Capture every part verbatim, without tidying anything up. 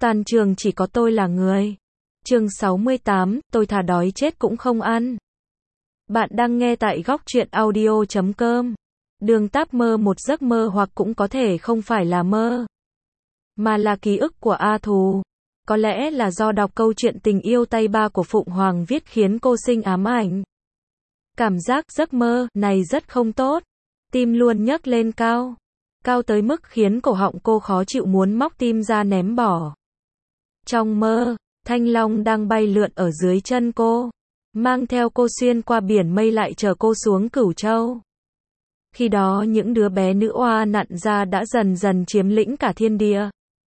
Toàn trường chỉ có tôi là người. Chương sáu mươi tám, tôi thà đói chết cũng không ăn. Bạn đang nghe tại góc truyện audio chấm com. Đường Táp mơ một giấc mơ hoặc cũng có thể không phải là mơ, mà là ký ức của A Thù. Có lẽ là do đọc câu chuyện tình yêu tay ba của Phụng Hoàng viết khiến cô sinh ám ảnh. Cảm giác giấc mơ này rất không tốt. Tim luôn nhấc lên cao. Cao tới mức khiến cổ họng cô khó chịu muốn móc tim ra ném bỏ. Trong mơ, Thanh Long đang bay lượn ở dưới chân cô, mang theo cô xuyên qua biển mây lại chở cô xuống Cửu Châu. Khi đó những đứa bé nữ oa nặn ra đã dần dần chiếm lĩnh cả thiên địa.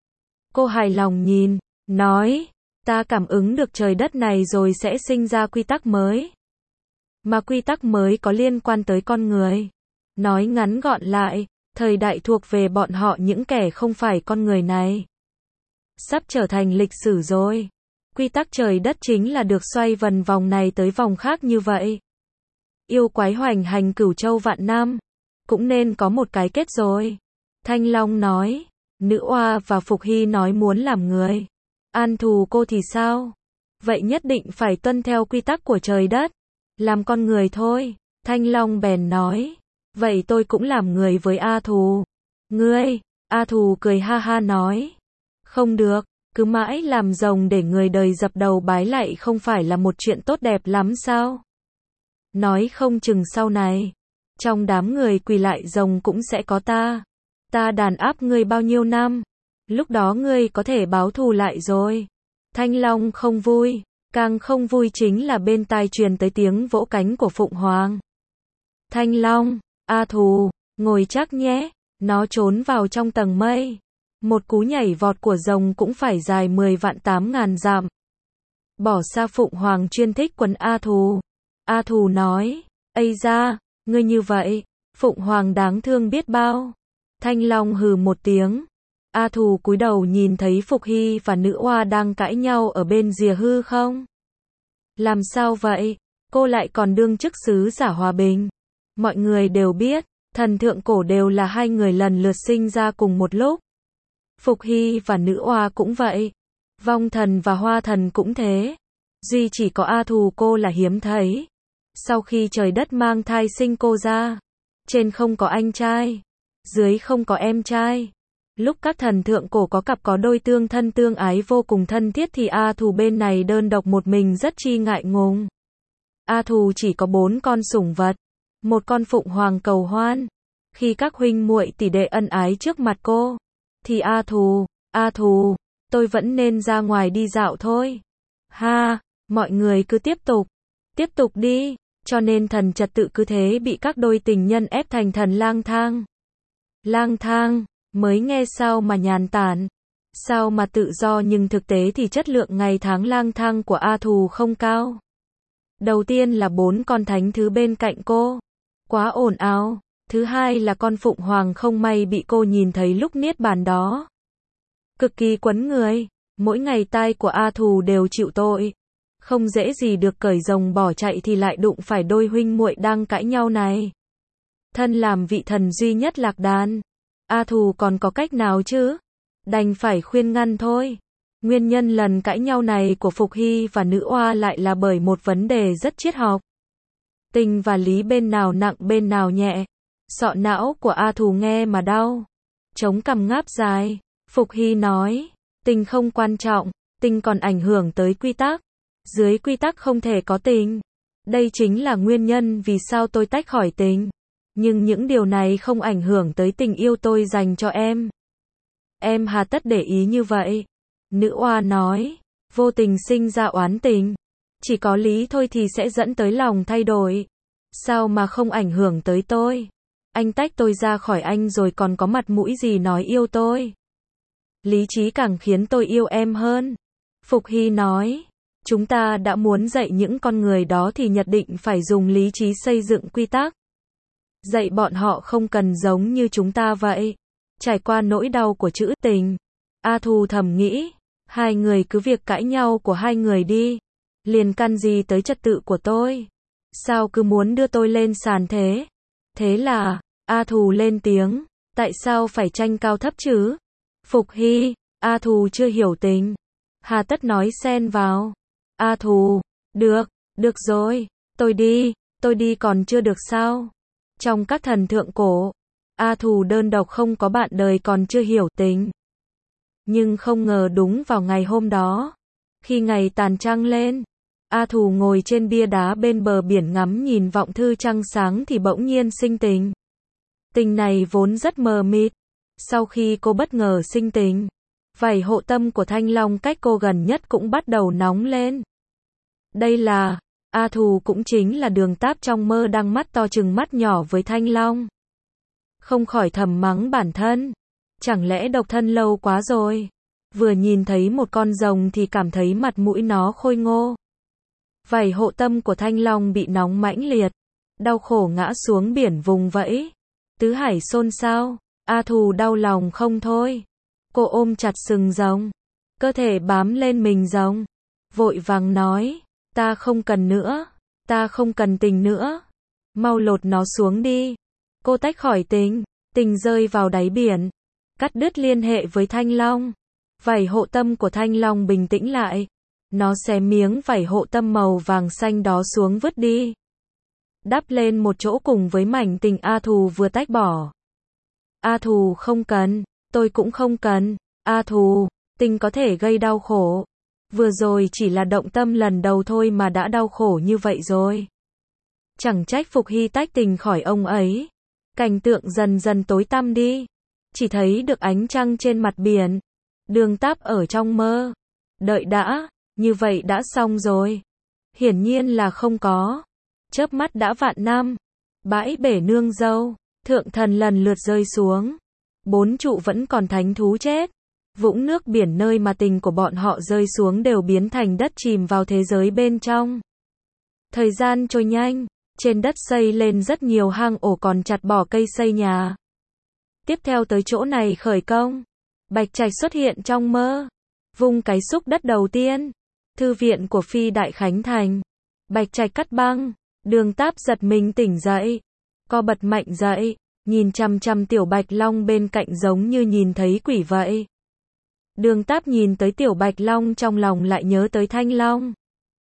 Cô hài lòng nhìn, nói, ta cảm ứng được trời đất này rồi sẽ sinh ra quy tắc mới. Mà quy tắc mới có liên quan tới con người. Nói ngắn gọn lại, thời đại thuộc về bọn họ những kẻ không phải con người này. Sắp trở thành lịch sử rồi. Quy tắc trời đất chính là được xoay vần vòng này tới vòng khác như vậy. Yêu quái hoành hành Cửu Châu vạn năm, cũng nên có một cái kết rồi. Thanh Long nói, nữ oa và Phục Hy nói muốn làm người. An Thù cô thì sao? Vậy nhất định phải tuân theo quy tắc của trời đất. Làm con người thôi. Thanh Long bèn nói, vậy tôi cũng làm người với A Thù. Ngươi? A Thù cười ha ha nói, không được, cứ mãi làm rồng để người đời dập đầu bái lạy không phải là một chuyện tốt đẹp lắm sao? Nói không chừng sau này, trong đám người quỳ lại rồng cũng sẽ có ta. Ta đàn áp ngươi bao nhiêu năm, lúc đó ngươi có thể báo thù lại rồi. Thanh Long không vui, càng không vui chính là bên tai truyền tới tiếng vỗ cánh của Phụng Hoàng. Thanh Long, A Thù, ngồi chắc nhé, nó trốn vào trong tầng mây. Một cú nhảy vọt của rồng cũng phải dài mười vạn tám ngàn dặm. Bỏ xa Phụng Hoàng chuyên thích quấn A Thù. A Thù nói, ây da, ngươi như vậy, Phụng Hoàng đáng thương biết bao. Thanh Long hừ một tiếng. A Thù cúi đầu nhìn thấy Phục Hy và nữ oa đang cãi nhau ở bên rìa hư không? Làm sao vậy? Cô lại còn đương chức sứ giả hòa bình. Mọi người đều biết, thần thượng cổ đều là hai người lần lượt sinh ra cùng một lúc. Phục Hy và nữ oa cũng vậy. Vong thần và hoa thần cũng thế. Duy chỉ có A Thù cô là hiếm thấy. Sau khi trời đất mang thai sinh cô ra, trên không có anh trai, dưới không có em trai. Lúc các thần thượng cổ có cặp có đôi tương thân tương ái vô cùng thân thiết thì A Thù bên này đơn độc một mình rất chi ngại ngùng. A Thù chỉ có bốn con sủng vật, một con Phụng Hoàng cầu hoan. Khi các huynh muội tỷ đệ ân ái trước mặt cô, thì A Thù, A Thù, tôi vẫn nên ra ngoài đi dạo thôi. Ha, mọi người cứ tiếp tục, tiếp tục đi, cho nên thần trật tự cứ thế bị các đôi tình nhân ép thành thần lang thang. Lang thang, mới nghe sao mà nhàn tản, sao mà tự do nhưng thực tế thì chất lượng ngày tháng lang thang của A Thù không cao. Đầu tiên là bốn con thánh thứ bên cạnh cô, quá ồn ào. Thứ hai là con Phụng Hoàng không may bị cô nhìn thấy lúc niết bàn đó. Cực kỳ quấn người, mỗi ngày tai của A Thù đều chịu tội. Không dễ gì được cởi rồng bỏ chạy thì lại đụng phải đôi huynh muội đang cãi nhau này. Thân làm vị thần duy nhất lạc đàn, A Thù còn có cách nào chứ? Đành phải khuyên ngăn thôi. Nguyên nhân lần cãi nhau này của Phục Hy và nữ oa lại là bởi một vấn đề rất triết học. Tình và lý bên nào nặng bên nào nhẹ. Sọ não của A Thù nghe mà đau. Chống cằm ngáp dài. Phục Hy nói, tình không quan trọng, tình còn ảnh hưởng tới quy tắc. Dưới quy tắc không thể có tình. Đây chính là nguyên nhân vì sao tôi tách khỏi tình. Nhưng những điều này không ảnh hưởng tới tình yêu tôi dành cho em. Em hà tất để ý như vậy. Nữ oa nói, vô tình sinh ra oán tình. Chỉ có lý thôi thì sẽ dẫn tới lòng thay đổi. Sao mà không ảnh hưởng tới tôi? Anh tách tôi ra khỏi anh rồi còn có mặt mũi gì nói yêu tôi? Lý trí càng khiến tôi yêu em hơn. Phục Hy nói, chúng ta đã muốn dạy những con người đó thì nhất định phải dùng lý trí xây dựng quy tắc. Dạy bọn họ không cần giống như chúng ta vậy. Trải qua nỗi đau của chữ tình. A Thù thầm nghĩ, hai người cứ việc cãi nhau của hai người đi. Liền căn gì tới trật tự của tôi? Sao cứ muốn đưa tôi lên sàn thế? Thế là, A Thù lên tiếng, tại sao phải tranh cao thấp chứ? Phục Hy, A Thù chưa hiểu tình. Hà tất nói xen vào. A Thù, được, được rồi, tôi đi, tôi đi còn chưa được sao? Trong các thần thượng cổ, A Thù đơn độc không có bạn đời còn chưa hiểu tình. Nhưng không ngờ đúng vào ngày hôm đó, khi ngày tàn trăng lên, A Thù ngồi trên bia đá bên bờ biển ngắm nhìn vọng thư trăng sáng thì bỗng nhiên sinh tình. Tình này vốn rất mờ mịt. Sau khi cô bất ngờ sinh tình, vảy hộ tâm của Thanh Long cách cô gần nhất cũng bắt đầu nóng lên. Đây là, A Thù cũng chính là Đường Táp trong mơ đang mắt to chừng mắt nhỏ với Thanh Long. Không khỏi thầm mắng bản thân. Chẳng lẽ độc thân lâu quá rồi. Vừa nhìn thấy một con rồng thì cảm thấy mặt mũi nó khôi ngô. Vảy hộ tâm của Thanh Long bị nóng mãnh liệt. Đau khổ ngã xuống biển vùng vẫy. Tứ hải xôn xao. A Thù đau lòng không thôi. Cô ôm chặt sừng rồng. Cơ thể bám lên mình rồng. Vội vàng nói. Ta không cần nữa. Ta không cần tình nữa. Mau lột nó xuống đi. Cô tách khỏi tình. Tình rơi vào đáy biển. Cắt đứt liên hệ với Thanh Long. Vảy hộ tâm của Thanh Long bình tĩnh lại. Nó xé miếng vảy hộ tâm màu vàng xanh đó xuống vứt đi. Đắp lên một chỗ cùng với mảnh tình A Thù vừa tách bỏ. A Thù không cần. Tôi cũng không cần. A Thù, tình có thể gây đau khổ. Vừa rồi chỉ là động tâm lần đầu thôi mà đã đau khổ như vậy rồi. Chẳng trách Phục Hy tách tình khỏi ông ấy. Cảnh tượng dần dần tối tăm đi. Chỉ thấy được ánh trăng trên mặt biển. Đường Táp ở trong mơ. Đợi đã, như vậy đã xong rồi. Hiển nhiên là không có. Chớp mắt đã vạn năm. Bãi bể nương dâu, thượng thần lần lượt rơi xuống. Bốn trụ vẫn còn thánh thú chết. Vũng nước biển nơi mà tình của bọn họ rơi xuống đều biến thành đất chìm vào thế giới bên trong. Thời gian trôi nhanh. Trên đất xây lên rất nhiều hang ổ còn chặt bỏ cây xây nhà. Tiếp theo tới chỗ này khởi công. Bạch Trạch xuất hiện trong mơ. Vung cái xúc đất đầu tiên. Thư viện của Phi Đại Khánh Thành. Bạch Trạch cắt băng. Đường Táp giật mình tỉnh dậy. Co bật mạnh dậy. Nhìn chằm chằm Tiểu Bạch Long bên cạnh giống như nhìn thấy quỷ vậy. Đường Táp nhìn tới Tiểu Bạch Long trong lòng lại nhớ tới Thanh Long.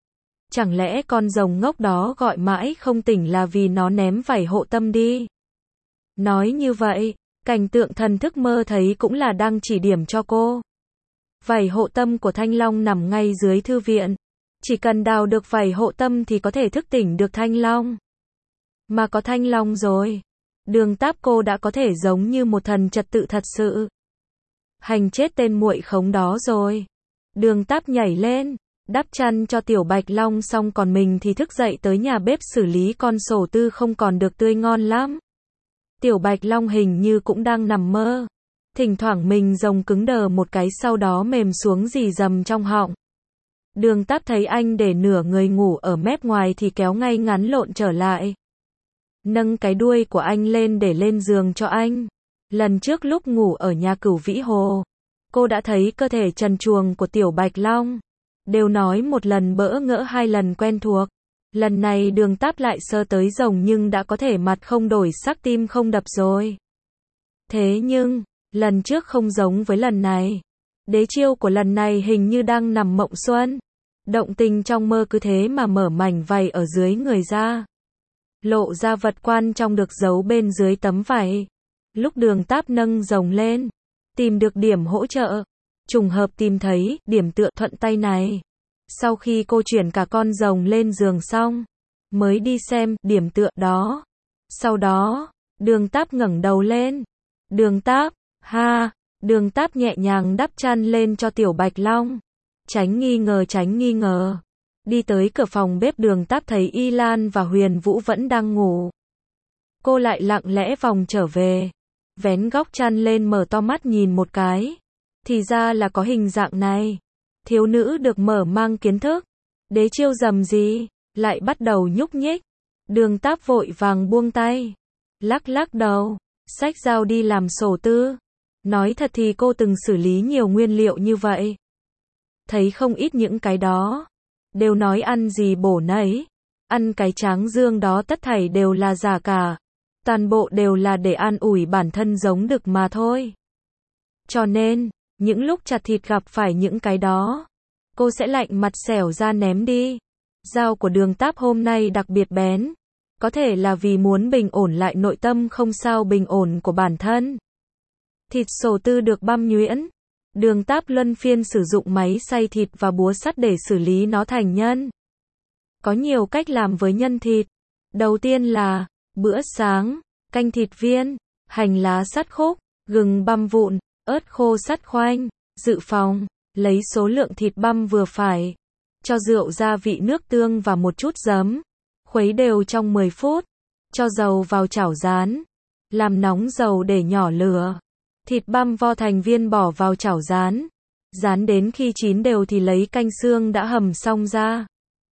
Chẳng lẽ con rồng ngốc đó gọi mãi không tỉnh là vì nó ném vảy hộ tâm đi? Nói như vậy, cảnh tượng thần thức mơ thấy cũng là đang chỉ điểm cho cô. Vảy hộ tâm của Thanh Long nằm ngay dưới thư viện. Chỉ cần đào được vảy hộ tâm thì có thể thức tỉnh được Thanh Long. Mà có Thanh Long rồi, Đường Táp cô đã có thể giống như một thần trật tự thật sự. Hành chết tên muội khống đó rồi. Đường Táp nhảy lên, đắp chăn cho Tiểu Bạch Long xong còn mình thì thức dậy tới nhà bếp xử lý con sổ tư không còn được tươi ngon lắm. Tiểu Bạch Long hình như cũng đang nằm mơ. Thỉnh thoảng mình rồng cứng đờ một cái sau đó mềm xuống rì rầm trong họng. Đường Táp thấy anh để nửa người ngủ ở mép ngoài thì kéo ngay ngắn lộn trở lại. Nâng cái đuôi của anh lên để lên giường cho anh. Lần trước lúc ngủ ở nhà Cửu Vĩ Hồ, cô đã thấy cơ thể trần truồng của Tiểu Bạch Long. Đều nói một lần bỡ ngỡ hai lần quen thuộc. Lần này Đường Táp lại sơ tới rồng nhưng đã có thể mặt không đổi sắc tim không đập rồi. Thế nhưng, lần trước không giống với lần này. Đế chiêu của lần này hình như đang nằm mộng xuân. Động tình trong mơ cứ thế mà mở mảnh vảy ở dưới người ra. Lộ ra vật quan trong được giấu bên dưới tấm vảy. Lúc Đường Táp nâng rồng lên, tìm được điểm hỗ trợ. Trùng hợp tìm thấy điểm tựa thuận tay này. Sau khi cô chuyển cả con rồng lên giường xong, mới đi xem điểm tựa đó. Sau đó, Đường Táp ngẩng đầu lên. Đường Táp, ha, Đường Táp nhẹ nhàng đắp chăn lên cho Tiểu Bạch Long. Tránh nghi ngờ tránh nghi ngờ. Đi tới cửa phòng bếp Đường Táp thấy Y Lan và Huyền Vũ vẫn đang ngủ. Cô lại lặng lẽ vòng trở về. Vén góc chăn lên mở to mắt nhìn một cái. Thì ra là có hình dạng này. Thiếu nữ được mở mang kiến thức. Đế chiêu rầm gì, lại bắt đầu nhúc nhích. Đường Táp vội vàng buông tay. Lắc lắc đầu, xách dao đi làm sổ tư. Nói thật thì cô từng xử lý nhiều nguyên liệu như vậy. Thấy không ít những cái đó. Đều nói ăn gì bổ nấy. Ăn cái tráng dương đó tất thảy đều là giả cả. Toàn bộ đều là để an ủi bản thân giống đực mà thôi. Cho nên, Những lúc chặt thịt gặp phải những cái đó, cô sẽ lạnh mặt xẻo ra ném đi. Dao của Đường Táp hôm nay đặc biệt bén. Có thể là vì muốn bình ổn lại nội tâm không sao bình ổn của bản thân. Thịt sổ tư được băm nhuyễn. Đường Táp luân phiên sử dụng máy xay thịt và búa sắt để xử lý nó thành nhân. Có nhiều cách làm với nhân thịt. Đầu tiên là bữa sáng, canh thịt viên, hành lá sắt khúc, gừng băm vụn, ớt khô sắt khoanh. Dự phòng, lấy số lượng thịt băm vừa phải. Cho rượu gia vị nước tương và một chút giấm. Khuấy đều trong mười phút. Cho dầu vào chảo rán. Làm nóng dầu để nhỏ lửa. Thịt băm vo thành viên bỏ vào chảo rán. Rán đến khi chín đều thì lấy canh xương đã hầm xong ra.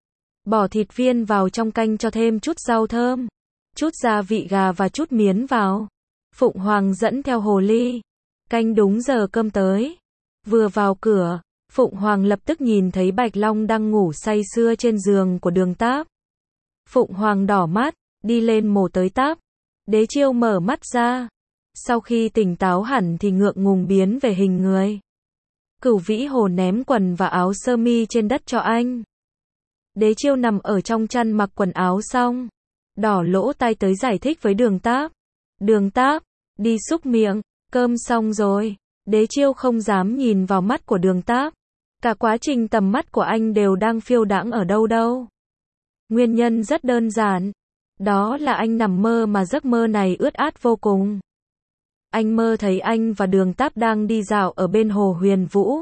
Bỏ thịt viên vào trong canh cho thêm chút rau thơm. Chút gia vị gà và chút miến vào. Phụng Hoàng dẫn theo hồ ly. Canh đúng giờ cơm tới. Vừa vào cửa, Phụng Hoàng lập tức nhìn thấy Bạch Long đang ngủ say sưa trên giường của Đường Táp. Phụng Hoàng đỏ mắt, đi lên mổ tới Táp. Đế Chiêu mở mắt ra. Sau khi tỉnh táo hẳn thì ngượng ngùng biến về hình người. Cửu Vĩ Hồ ném quần và áo sơ mi trên đất cho anh. Đế Chiêu nằm ở trong chăn mặc quần áo xong. Đỏ lỗ tai tới giải thích với Đường Táp. Đường Táp, đi xúc miệng, cơm xong rồi. Đế Chiêu không dám nhìn vào mắt của Đường Táp. Cả quá trình tầm mắt của anh đều đang phiêu đãng ở đâu đâu. Nguyên nhân rất đơn giản. Đó là anh nằm mơ mà giấc mơ này ướt át vô cùng. Anh mơ thấy anh và Đường Táp đang đi dạo ở bên hồ Huyền Vũ.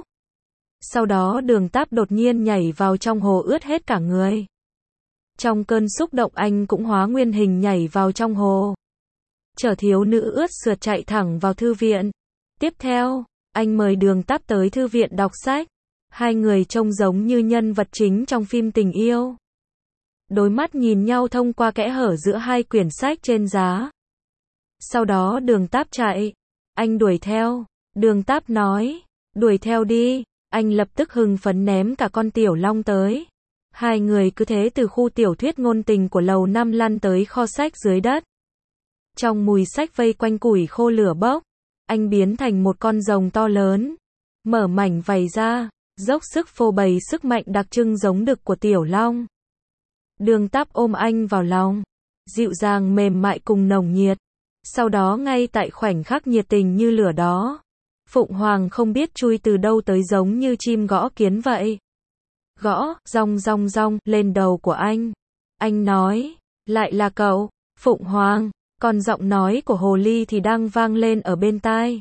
Sau đó Đường Táp đột nhiên nhảy vào trong hồ ướt hết cả người. Trong cơn xúc động anh cũng hóa nguyên hình nhảy vào trong hồ. Chở thiếu nữ ướt sượt chạy thẳng vào thư viện. Tiếp theo, anh mời Đường Táp tới thư viện đọc sách. Hai người trông giống như nhân vật chính trong phim tình yêu. Đôi mắt nhìn nhau thông qua kẽ hở giữa hai quyển sách trên giá. Sau đó Đường Táp chạy. Anh đuổi theo. Đường Táp nói, đuổi theo đi. Anh lập tức hưng phấn ném cả con tiểu long tới. Hai người cứ thế từ khu tiểu thuyết ngôn tình của lầu năm lăn tới kho sách dưới đất. Trong mùi sách vây quanh củi khô lửa bốc, anh biến thành một con rồng to lớn. Mở mảnh vảy ra, dốc sức phô bày sức mạnh đặc trưng giống đực của tiểu long. Đường Táp ôm anh vào lòng, dịu dàng mềm mại cùng nồng nhiệt. Sau đó ngay tại khoảnh khắc nhiệt tình như lửa đó, Phụng Hoàng không biết chui từ đâu tới giống như chim gõ kiến vậy. Gõ, rong rong rong, lên đầu của anh. Anh nói, lại là cậu, Phụng Hoàng, còn giọng nói của hồ ly thì đang vang lên ở bên tai.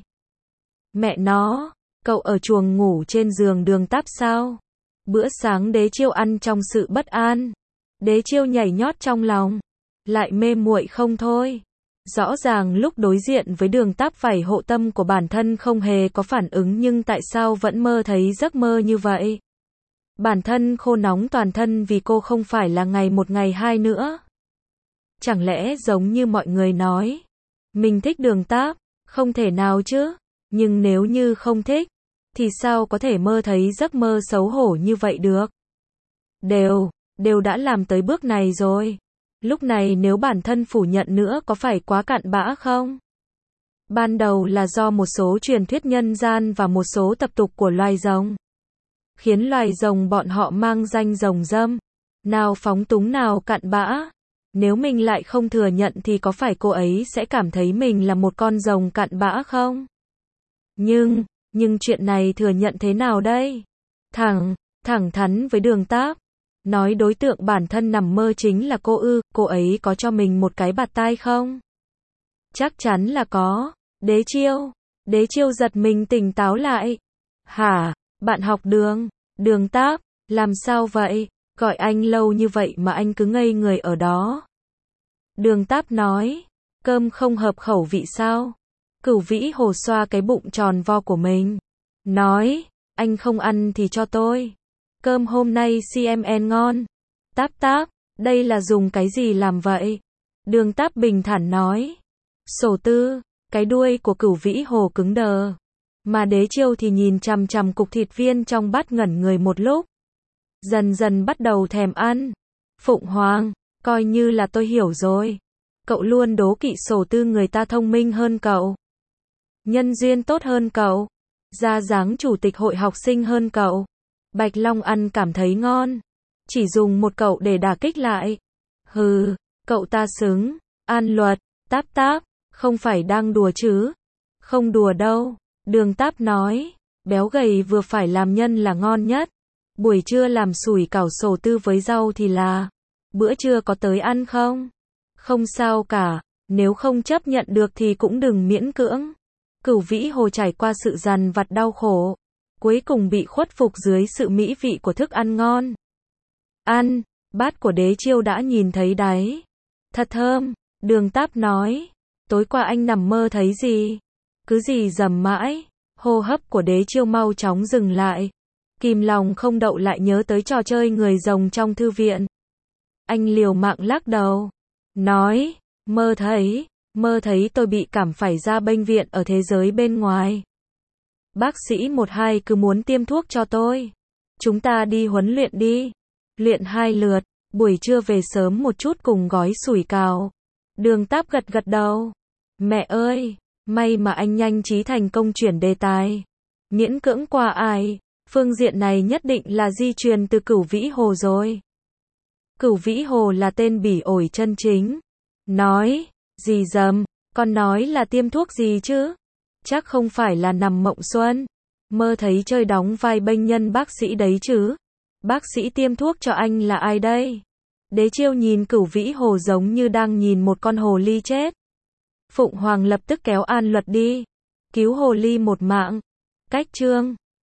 Mẹ nó, cậu ở chuồng ngủ trên giường Đường Táp sao? Bữa sáng Đế Chiêu ăn trong sự bất an. Đế Chiêu nhảy nhót trong lòng, lại mê muội không thôi. Rõ ràng lúc đối diện với Đường Táp phải hộ tâm của bản thân không hề có phản ứng nhưng tại sao vẫn mơ thấy giấc mơ như vậy? Bản thân khô nóng toàn thân vì cô không phải là ngày một ngày hai nữa. Chẳng lẽ giống như mọi người nói, mình thích Đường Táp, không thể nào chứ, nhưng nếu như không thích, thì sao có thể mơ thấy giấc mơ xấu hổ như vậy được? Đều, đều đã làm tới bước này rồi. Lúc này nếu bản thân phủ nhận nữa có phải quá cặn bã không? Ban đầu là do một số truyền thuyết nhân gian và một số tập tục của loài rồng. Khiến loài rồng bọn họ mang danh rồng dâm. Nào phóng túng nào cặn bã. Nếu mình lại không thừa nhận thì có phải cô ấy sẽ cảm thấy mình là một con rồng cặn bã không? Nhưng, nhưng chuyện này thừa nhận thế nào đây? Thẳng, thẳng thắn với Đường Táp. Nói đối tượng bản thân nằm mơ chính là cô ư, cô ấy có cho mình một cái bạt tai không? Chắc chắn là có. Đế Chiêu. Đế Chiêu giật mình tỉnh táo lại. Hả, bạn học Đường, Đường Táp, làm sao vậy? Gọi anh lâu như vậy mà anh cứ ngây người ở đó. Đường Táp nói, cơm không hợp khẩu vị sao? Cửu Vĩ Hồ xoa cái bụng tròn vo của mình. Nói, anh không ăn thì cho tôi. Cơm hôm nay xê em en ngon. Táp Táp, đây là dùng cái gì làm vậy? Đường Táp bình thản nói. Sổ tư, cái đuôi của Cửu Vĩ Hồ cứng đờ. Mà Đế Chiêu thì nhìn chằm chằm cục thịt viên trong bát ngẩn người một lúc. Dần dần bắt đầu thèm ăn. Phụng Hoàng, coi như là tôi hiểu rồi. Cậu luôn đố kỵ sổ tư người ta thông minh hơn cậu. Nhân duyên tốt hơn cậu. ra dáng chủ tịch hội học sinh hơn cậu. Bạch Long ăn cảm thấy ngon. Chỉ dùng một cậu để đả kích lại. Hừ, cậu ta xứng. An Luật, Táp Táp, không phải đang đùa chứ? Không đùa đâu. Đường Táp nói, béo gầy vừa phải làm nhân là ngon nhất. Buổi trưa làm sủi cảo sổ tư với rau thì là. Bữa trưa có tới ăn không? Không sao cả, nếu không chấp nhận được thì cũng đừng miễn cưỡng. Cửu Vĩ Hồ trải qua sự dằn vặt đau khổ, cuối cùng bị khuất phục dưới sự mỹ vị của thức ăn ngon. Ăn, bát của Đế Chiêu đã nhìn thấy đấy. Thật thơm, Đường Táp nói. Tối qua anh nằm mơ thấy gì? Cứ gì dầm mãi. Hô hấp của Đế Chiêu mau chóng dừng lại. Kìm lòng không đậu lại nhớ tới trò chơi người rồng trong thư viện. Anh liều mạng lắc đầu. Nói, mơ thấy, mơ thấy tôi bị cảm phải ra bệnh viện ở thế giới bên ngoài. Bác sĩ một hai cứ muốn tiêm thuốc cho tôi. Chúng ta đi huấn luyện đi. Luyện hai lượt, buổi trưa về sớm một chút cùng gói sủi cảo. Đường Táp gật gật đầu. Mẹ ơi, may mà anh nhanh trí thành công chuyển đề tài. Miễn cưỡng qua ai, phương diện này nhất định là di truyền từ Cửu Vĩ Hồ rồi. Cửu Vĩ Hồ là tên bỉ ổi chân chính. Nói, gì dầm, con nói là tiêm thuốc gì chứ? Chắc không phải là nằm mộng xuân. Mơ thấy chơi đóng vai bệnh nhân bác sĩ đấy chứ. Bác sĩ tiêm thuốc cho anh là ai đây? Đế Chiêu nhìn Cửu Vĩ Hồ giống như đang nhìn một con hồ ly chết. Phụng Hoàng lập tức kéo An Luật đi. Cứu hồ ly một mạng. Cách chương